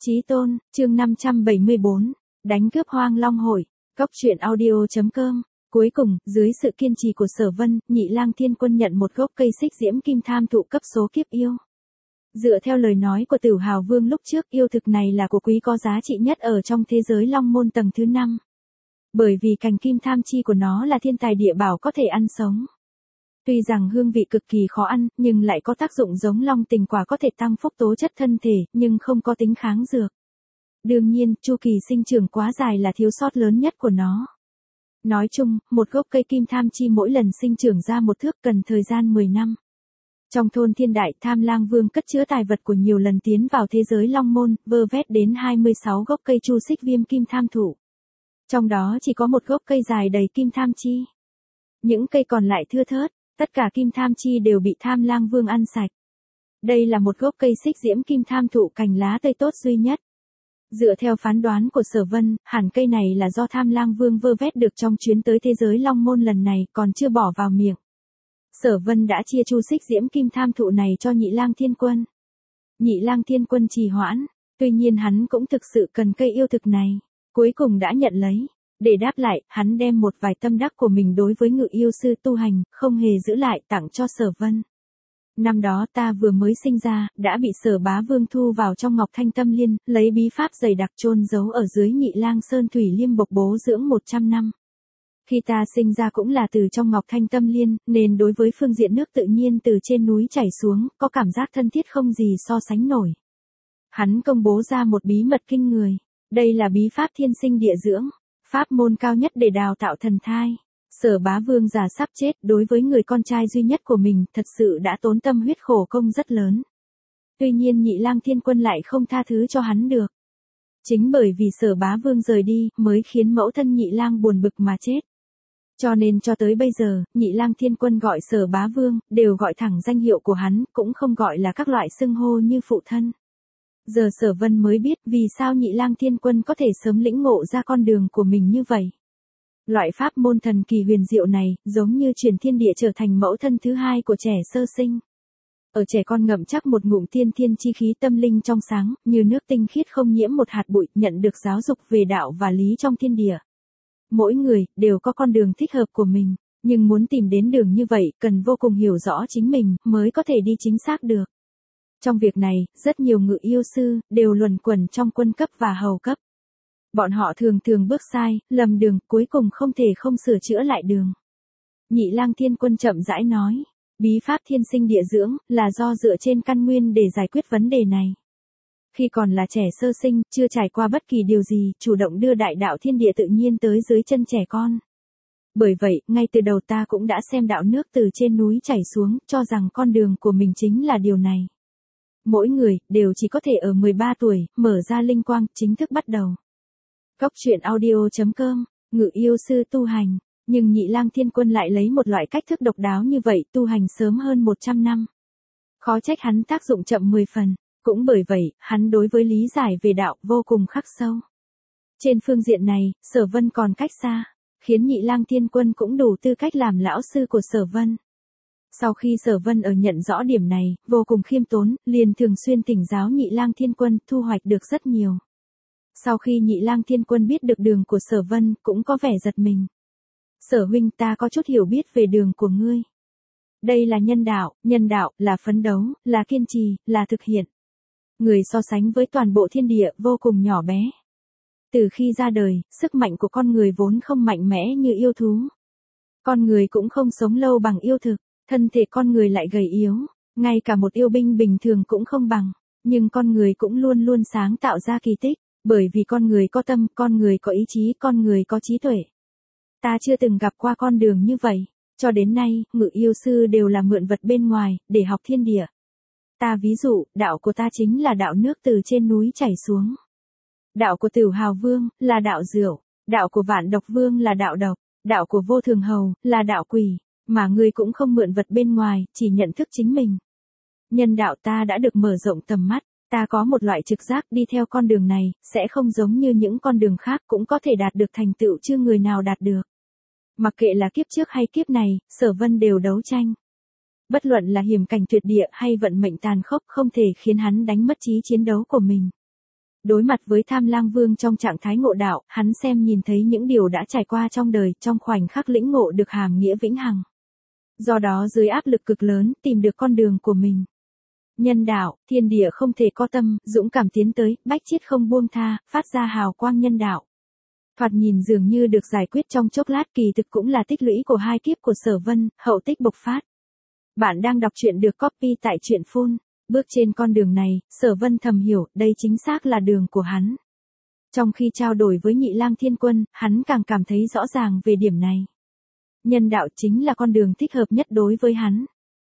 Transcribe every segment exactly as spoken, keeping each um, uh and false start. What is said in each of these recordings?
Chí tôn, chương năm trăm bảy mươi bốn, đánh cướp Hoang Long hội, cóc truyện audio.com. Cuối cùng, dưới sự kiên trì của Sở Vân, Nhị Lang Thiên Quân nhận một gốc cây xích diễm kim tham thụ cấp số kiếp yêu. Dựa theo lời nói của Tử Hào Vương lúc trước, yêu thực này là của quý có giá trị nhất ở trong thế giới Long Môn tầng thứ năm. Bởi vì cành kim tham chi của nó là thiên tài địa bảo có thể ăn sống. Tuy rằng hương vị cực kỳ khó ăn, nhưng lại có tác dụng giống long tình quả có thể tăng phúc tố chất thân thể, nhưng không có tính kháng dược. Đương nhiên, chu kỳ sinh trưởng quá dài là thiếu sót lớn nhất của nó. Nói chung, một gốc cây kim tham chi mỗi lần sinh trưởng ra một thước cần thời gian mười năm. Trong thôn Thiên Đại, Tham Lang Vương cất chứa tài vật của nhiều lần tiến vào thế giới Long Môn, vơ vét đến hai mươi sáu gốc cây chu xích viêm kim tham thụ. Trong đó chỉ có một gốc cây dài đầy kim tham chi. Những cây còn lại thưa thớt, tất cả kim tham chi đều bị Tham Lang Vương ăn sạch. Đây là một gốc cây xích diễm kim tham thụ cành lá tươi tốt duy nhất. Dựa theo phán đoán của Sở Vân, hẳn cây này là do Tham Lang Vương vơ vét được trong chuyến tới thế giới Long Môn lần này, còn chưa bỏ vào miệng. Sở Vân đã chia chu xích diễm kim tham thụ này cho Nhị Lang Thiên Quân. Nhị Lang Thiên Quân trì hoãn, tuy nhiên hắn cũng thực sự cần cây yêu thực này, cuối cùng đã nhận lấy. Để đáp lại, hắn đem một vài tâm đắc của mình đối với ngự yêu sư tu hành, không hề giữ lại tặng cho Sở Vân. Năm đó ta vừa mới sinh ra, đã bị Sở Bá Vương thu vào trong Ngọc Thanh Tâm Liên, lấy bí pháp dày đặc chôn giấu ở dưới Nhị Lang Sơn Thủy Liêm bộc bố dưỡng một trăm năm. Khi ta sinh ra cũng là từ trong Ngọc Thanh Tâm Liên, nên đối với phương diện nước tự nhiên từ trên núi chảy xuống, có cảm giác thân thiết không gì so sánh nổi. Hắn công bố ra một bí mật kinh người, đây là bí pháp thiên sinh địa dưỡng. Pháp môn cao nhất để đào tạo thần thai. Sở Bá Vương già sắp chết, đối với người con trai duy nhất của mình, thật sự đã tốn tâm huyết khổ công rất lớn. Tuy nhiên Nhị Lang Thiên Quân lại không tha thứ cho hắn được. Chính bởi vì Sở Bá Vương rời đi, mới khiến mẫu thân Nhị Lang buồn bực mà chết. Cho nên cho tới bây giờ, Nhị Lang Thiên Quân gọi Sở Bá Vương, đều gọi thẳng danh hiệu của hắn, cũng không gọi là các loại xưng hô như phụ thân. Giờ Sở Vân mới biết vì sao Nhị Lang Thiên Quân có thể sớm lĩnh ngộ ra con đường của mình như vậy. Loại pháp môn thần kỳ huyền diệu này, giống như truyền thiên địa trở thành mẫu thân thứ hai của trẻ sơ sinh. Ở trẻ con ngậm chắc một ngụm tiên thiên chi khí tâm linh trong sáng, như nước tinh khiết không nhiễm một hạt bụi, nhận được giáo dục về đạo và lý trong thiên địa. Mỗi người, đều có con đường thích hợp của mình, nhưng muốn tìm đến đường như vậy, cần vô cùng hiểu rõ chính mình, mới có thể đi chính xác được. Trong việc này, rất nhiều ngự yêu sư, đều luẩn quẩn trong quân cấp và hầu cấp. Bọn họ thường thường bước sai, lầm đường, cuối cùng không thể không sửa chữa lại đường. Nhị Lang Thiên Quân chậm rãi nói, bí pháp thiên sinh địa dưỡng, là do dựa trên căn nguyên để giải quyết vấn đề này. Khi còn là trẻ sơ sinh, chưa trải qua bất kỳ điều gì, chủ động đưa đại đạo thiên địa tự nhiên tới dưới chân trẻ con. Bởi vậy, ngay từ đầu ta cũng đã xem đạo nước từ trên núi chảy xuống, cho rằng con đường của mình chính là điều này. Mỗi người, đều chỉ có thể ở mười ba tuổi, mở ra linh quang, chính thức bắt đầu. Cóc truyện audio.com, ngự yêu sư tu hành, nhưng Nhị Lang Thiên Quân lại lấy một loại cách thức độc đáo như vậy, tu hành sớm hơn một trăm năm. Khó trách hắn tác dụng chậm mười phần, cũng bởi vậy, hắn đối với lý giải về đạo vô cùng khắc sâu. Trên phương diện này, Sở Vân còn cách xa, khiến Nhị Lang Thiên Quân cũng đủ tư cách làm lão sư của Sở Vân. Sau khi Sở Vân ở nhận rõ điểm này, vô cùng khiêm tốn, liền thường xuyên thỉnh giáo Nhị Lang Thiên Quân, thu hoạch được rất nhiều. Sau khi Nhị Lang Thiên Quân biết được đường của Sở Vân, cũng có vẻ giật mình. Sở huynh, ta có chút hiểu biết về đường của ngươi. Đây là nhân đạo, nhân đạo, là phấn đấu, là kiên trì, là thực hiện. Người so sánh với toàn bộ thiên địa, vô cùng nhỏ bé. Từ khi ra đời, sức mạnh của con người vốn không mạnh mẽ như yêu thú. Con người cũng không sống lâu bằng yêu thực. Thân thể con người lại gầy yếu, ngay cả một yêu binh bình thường cũng không bằng, nhưng con người cũng luôn luôn sáng tạo ra kỳ tích, bởi vì con người có tâm, con người có ý chí, con người có trí tuệ. Ta chưa từng gặp qua con đường như vậy, cho đến nay, ngự yêu sư đều là mượn vật bên ngoài, để học thiên địa. Ta ví dụ, đạo của ta chính là đạo nước từ trên núi chảy xuống. Đạo của Tử Hào Vương, là đạo rượu, đạo của Vạn Độc Vương là đạo độc, đạo của Vô Thường Hầu, là đạo quỷ. Mà ngươi cũng không mượn vật bên ngoài, chỉ nhận thức chính mình. Nhân đạo ta đã được mở rộng tầm mắt, ta có một loại trực giác đi theo con đường này, sẽ không giống như những con đường khác cũng có thể đạt được thành tựu chưa người nào đạt được. Mặc kệ là kiếp trước hay kiếp này, Sở Vân đều đấu tranh. Bất luận là hiểm cảnh tuyệt địa hay vận mệnh tàn khốc không thể khiến hắn đánh mất trí chiến đấu của mình. Đối mặt với Tham Lang Vương trong trạng thái ngộ đạo, hắn xem nhìn thấy những điều đã trải qua trong đời, trong khoảnh khắc lĩnh ngộ được hàm nghĩa vĩnh hằng. Do đó dưới áp lực cực lớn, tìm được con đường của mình. Nhân đạo, thiên địa không thể có tâm, dũng cảm tiến tới, bách chiết không buông tha, phát ra hào quang nhân đạo. Thoạt nhìn dường như được giải quyết trong chốc lát, kỳ thực cũng là tích lũy của hai kiếp của Sở Vân, hậu tích bộc phát. Bạn đang đọc truyện được copy tại truyện phun. Bước trên con đường này, Sở Vân thầm hiểu, đây chính xác là đường của hắn. Trong khi trao đổi với Nhị Lang Thiên Quân, hắn càng cảm thấy rõ ràng về điểm này. Nhân đạo chính là con đường thích hợp nhất đối với hắn.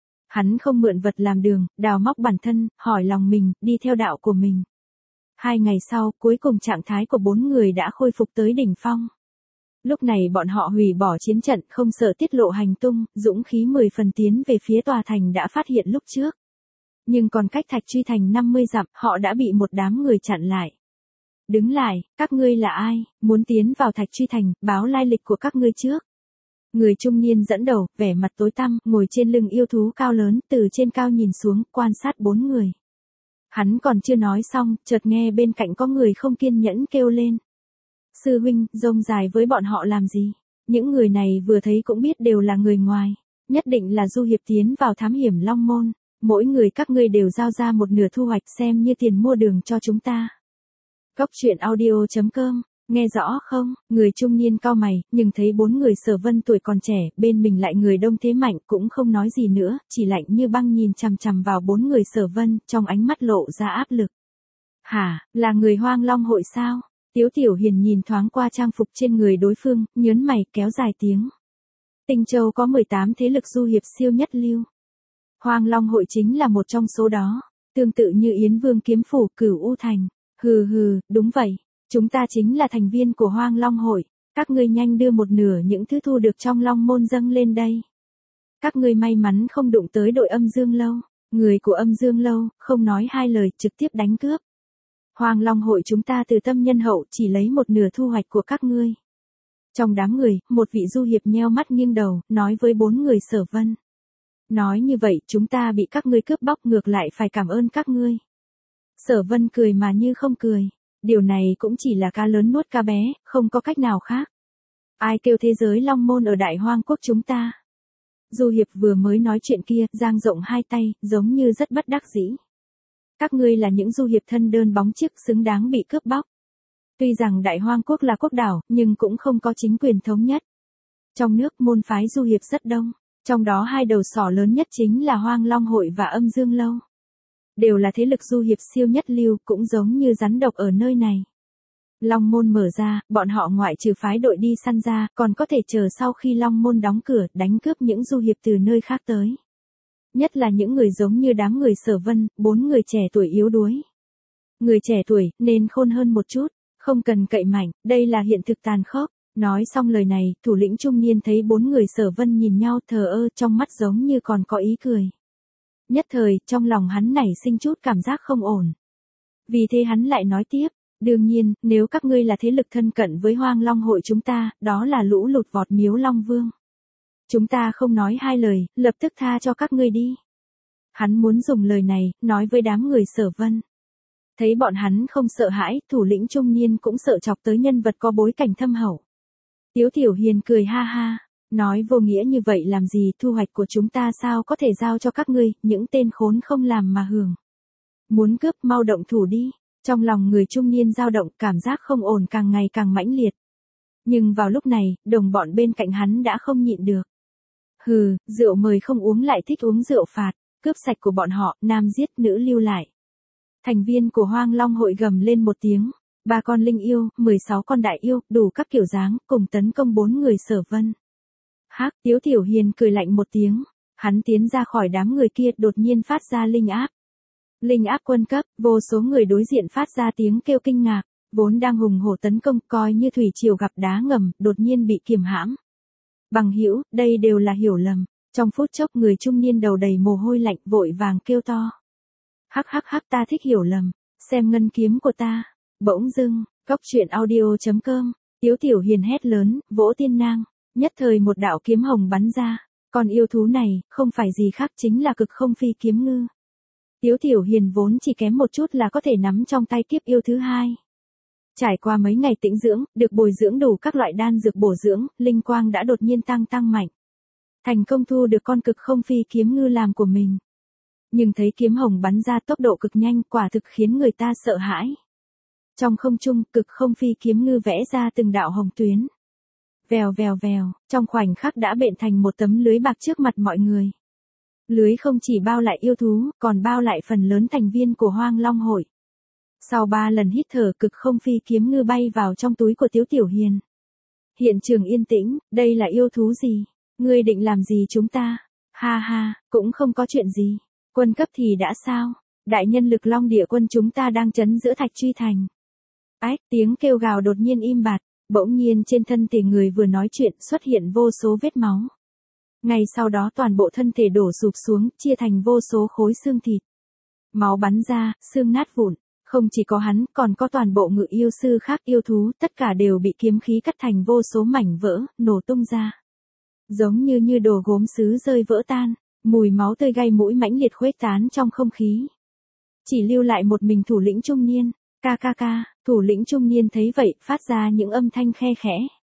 Hắn không mượn vật làm đường, đào móc bản thân, hỏi lòng mình, đi theo đạo của mình. Hai ngày sau, cuối cùng trạng thái của bốn người đã khôi phục tới đỉnh phong. Lúc này bọn họ hủy bỏ chiến trận, không sợ tiết lộ hành tung, dũng khí mười phần tiến về phía tòa thành đã phát hiện lúc trước. Nhưng còn cách Thạch Truy Thành năm mươi dặm, họ đã bị một đám người chặn lại. Đứng lại, các ngươi là ai, muốn tiến vào Thạch Truy Thành, báo lai lịch của các ngươi trước. Người trung niên dẫn đầu, vẻ mặt tối tăm, ngồi trên lưng yêu thú cao lớn, từ trên cao nhìn xuống, quan sát bốn người. Hắn còn chưa nói xong, chợt nghe bên cạnh có người không kiên nhẫn kêu lên. Sư huynh, rông dài với bọn họ làm gì? Những người này vừa thấy cũng biết đều là người ngoài. Nhất định là du hiệp tiến vào thám hiểm Long Môn. Mỗi người các ngươi đều giao ra một nửa thu hoạch xem như tiền mua đường cho chúng ta. Cốc truyện audio chấm com, nghe rõ không? Người trung niên cau mày, nhưng thấy bốn người Sở Vân tuổi còn trẻ, bên mình lại người đông thế mạnh cũng không nói gì nữa, chỉ lạnh như băng nhìn chằm chằm vào bốn người Sở Vân, trong ánh mắt lộ ra áp lực. Hả, là người Hoang Long hội sao? Tiếu Tiểu Hiền nhìn thoáng qua trang phục trên người đối phương, nhớn mày, kéo dài tiếng. Tinh Châu có mười tám thế lực du hiệp siêu nhất lưu. Hoang Long hội chính là một trong số đó, tương tự như Yến Vương Kiếm Phủ, Cửu U Thành. Hừ hừ, đúng vậy, chúng ta chính là thành viên của Hoang Long hội, các ngươi nhanh đưa một nửa những thứ thu được trong Long Môn dâng lên đây. Các ngươi may mắn không đụng tới đội Âm Dương Lâu, người của Âm Dương Lâu, không nói hai lời, trực tiếp đánh cướp. Hoang Long hội chúng ta từ tâm nhân hậu, chỉ lấy một nửa thu hoạch của các ngươi. Trong đám người, một vị du hiệp nheo mắt nghiêng đầu, nói với bốn người Sở Vân. Nói như vậy, chúng ta bị các ngươi cướp bóc, ngược lại phải cảm ơn các ngươi. Sở Vân cười mà như không cười. Điều này cũng chỉ là cá lớn nuốt cá bé, không có cách nào khác. Ai kêu thế giới Long Môn ở Đại Hoang quốc chúng ta? Du hiệp vừa mới nói chuyện kia, dang rộng hai tay, giống như rất bất đắc dĩ. Các ngươi là những du hiệp thân đơn bóng chiếc, xứng đáng bị cướp bóc. Tuy rằng Đại Hoang quốc là quốc đảo, nhưng cũng không có chính quyền thống nhất. Trong nước môn phái du hiệp rất đông, trong đó hai đầu sỏ lớn nhất chính là Hoang Long hội và Âm Dương Lâu. Đều là thế lực du hiệp siêu nhất lưu, cũng giống như rắn độc ở nơi này. Long Môn mở ra, bọn họ ngoại trừ phái đội đi săn ra, còn có thể chờ sau khi Long Môn đóng cửa, đánh cướp những du hiệp từ nơi khác tới. Nhất là những người giống như đám người Sở Vân, bốn người trẻ tuổi yếu đuối. Người trẻ tuổi, nên khôn hơn một chút, không cần cậy mạnh, đây là hiện thực tàn khốc. Nói xong lời này, thủ lĩnh trung niên thấy bốn người Sở Vân nhìn nhau thờ ơ, trong mắt giống như còn có ý cười. Nhất thời, trong lòng hắn nảy sinh chút cảm giác không ổn. Vì thế hắn lại nói tiếp, đương nhiên, nếu các ngươi là thế lực thân cận với Hoang Long hội chúng ta, đó là lũ lụt vọt miếu Long Vương. Chúng ta không nói hai lời, lập tức tha cho các ngươi đi. Hắn muốn dùng lời này, nói với đám người Sở Vân. Thấy bọn hắn không sợ hãi, thủ lĩnh trung niên cũng sợ chọc tới nhân vật có bối cảnh thâm hậu. Tiếu Tiểu Hiền cười ha ha, nói vô nghĩa như vậy làm gì, thu hoạch của chúng ta sao có thể giao cho các ngươi, những tên khốn không làm mà hưởng. Muốn cướp mau động thủ đi, trong lòng người trung niên dao động, cảm giác không ổn càng ngày càng mãnh liệt. Nhưng vào lúc này, đồng bọn bên cạnh hắn đã không nhịn được. Hừ, rượu mời không uống lại thích uống rượu phạt, cướp sạch của bọn họ, nam giết nữ lưu lại. Thành viên của Hoang Long hội gầm lên một tiếng, ba con linh yêu, mười sáu con đại yêu, đủ các kiểu dáng, cùng tấn công bốn người Sở Vân. Hắc, Tiếu Tiểu Hiền cười lạnh một tiếng, hắn tiến ra khỏi đám người kia, đột nhiên phát ra linh áp. Linh áp quân cấp, vô số người đối diện phát ra tiếng kêu kinh ngạc, vốn đang hùng hổ tấn công, coi như thủy triều gặp đá ngầm, đột nhiên bị kiềm hãm. Bằng hữu, đây đều là hiểu lầm. Trong phút chốc người trung niên đầu đầy mồ hôi lạnh, vội vàng kêu to. Hắc hắc hắc, ta thích hiểu lầm, xem ngân kiếm của ta. Bỗng dưng, cốc truyện audio chấm com, Tiếu Tiểu Hiền hét lớn, vỗ tiên nang, nhất thời một đạo kiếm hồng bắn ra. Con yêu thú này, không phải gì khác chính là Cực Không Phi Kiếm Ngư. Tiếu Tiểu Hiền vốn chỉ kém một chút là có thể nắm trong tay kiếp yêu thứ hai. Trải qua mấy ngày tĩnh dưỡng, được bồi dưỡng đủ các loại đan dược bổ dưỡng, linh quang đã đột nhiên tăng tăng mạnh. Thành công thu được con cực không phi kiếm ngư làm của mình. Nhưng thấy kiếm hồng bắn ra tốc độ cực nhanh, quả thực khiến người ta sợ hãi. Trong không trung, cực không phi kiếm ngư vẽ ra từng đạo hồng tuyến. Vèo vèo vèo, trong khoảnh khắc đã bện thành một tấm lưới bạc trước mặt mọi người. Lưới không chỉ bao lại yêu thú, còn bao lại phần lớn thành viên của Hoang Long hội. Sau ba lần hít thở, cực không phi kiếm ngư bay vào trong túi của Tiếu Tiểu Hiền. Hiện trường yên tĩnh, đây là yêu thú gì? Ngươi định làm gì chúng ta? Ha ha, cũng không có chuyện gì. Quân cấp thì đã sao? Đại nhân lực Long Địa quân chúng ta đang trấn giữa Thạch Truy thành. Ách, tiếng kêu gào đột nhiên im bặt, bỗng nhiên trên thân thể người vừa nói chuyện xuất hiện vô số vết máu. Ngay sau đó toàn bộ thân thể đổ sụp xuống, chia thành vô số khối xương thịt. Máu bắn ra, xương nát vụn. Không chỉ có hắn, còn có toàn bộ ngự yêu sư khác yêu thú, tất cả đều bị kiếm khí cắt thành vô số mảnh vỡ, nổ tung ra. Giống như như đồ gốm sứ rơi vỡ tan, mùi máu tươi gây mũi mãnh liệt khuếch tán trong không khí. Chỉ lưu lại một mình thủ lĩnh trung niên, ca ca ca, thủ lĩnh trung niên thấy vậy, phát ra những âm thanh khe khẽ.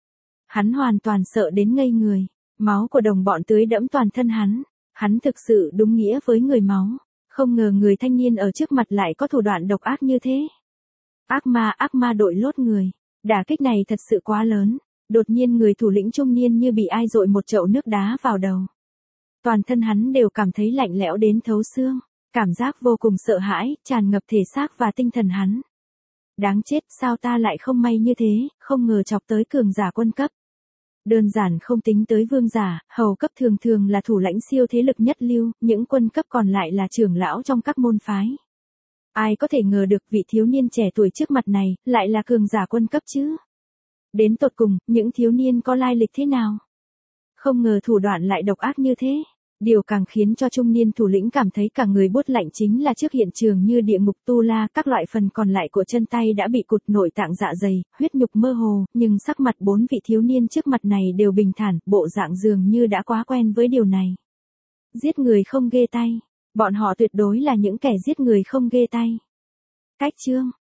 Hắn hoàn toàn sợ đến ngây người, máu của đồng bọn tưới đẫm toàn thân hắn, hắn thực sự đúng nghĩa với người máu. Không ngờ người thanh niên ở trước mặt lại có thủ đoạn độc ác như thế. Ác ma ác ma đội lốt người. Đả kích này thật sự quá lớn. Đột nhiên người thủ lĩnh trung niên như bị ai dội một chậu nước đá vào đầu. Toàn thân hắn đều cảm thấy lạnh lẽo đến thấu xương. Cảm giác vô cùng sợ hãi, tràn ngập thể xác và tinh thần hắn. Đáng chết, sao ta lại không may như thế, không ngờ chọc tới cường giả quân cấp. Đơn giản không tính tới vương giả, hầu cấp thường thường là thủ lãnh siêu thế lực nhất lưu, những quân cấp còn lại là trưởng lão trong các môn phái. Ai có thể ngờ được vị thiếu niên trẻ tuổi trước mặt này, lại là cường giả quân cấp chứ? Đến tột cùng, những thiếu niên có lai lịch thế nào? Không ngờ thủ đoạn lại độc ác như thế. Điều càng khiến cho trung niên thủ lĩnh cảm thấy cả người buốt lạnh chính là trước hiện trường như địa ngục tu la, các loại phần còn lại của chân tay đã bị cụt, nội tạng dạ dày, huyết nhục mơ hồ, nhưng sắc mặt bốn vị thiếu niên trước mặt này đều bình thản, bộ dạng dường như đã quá quen với điều này. Giết người không ghê tay, bọn họ tuyệt đối là những kẻ giết người không ghê tay. Cách chương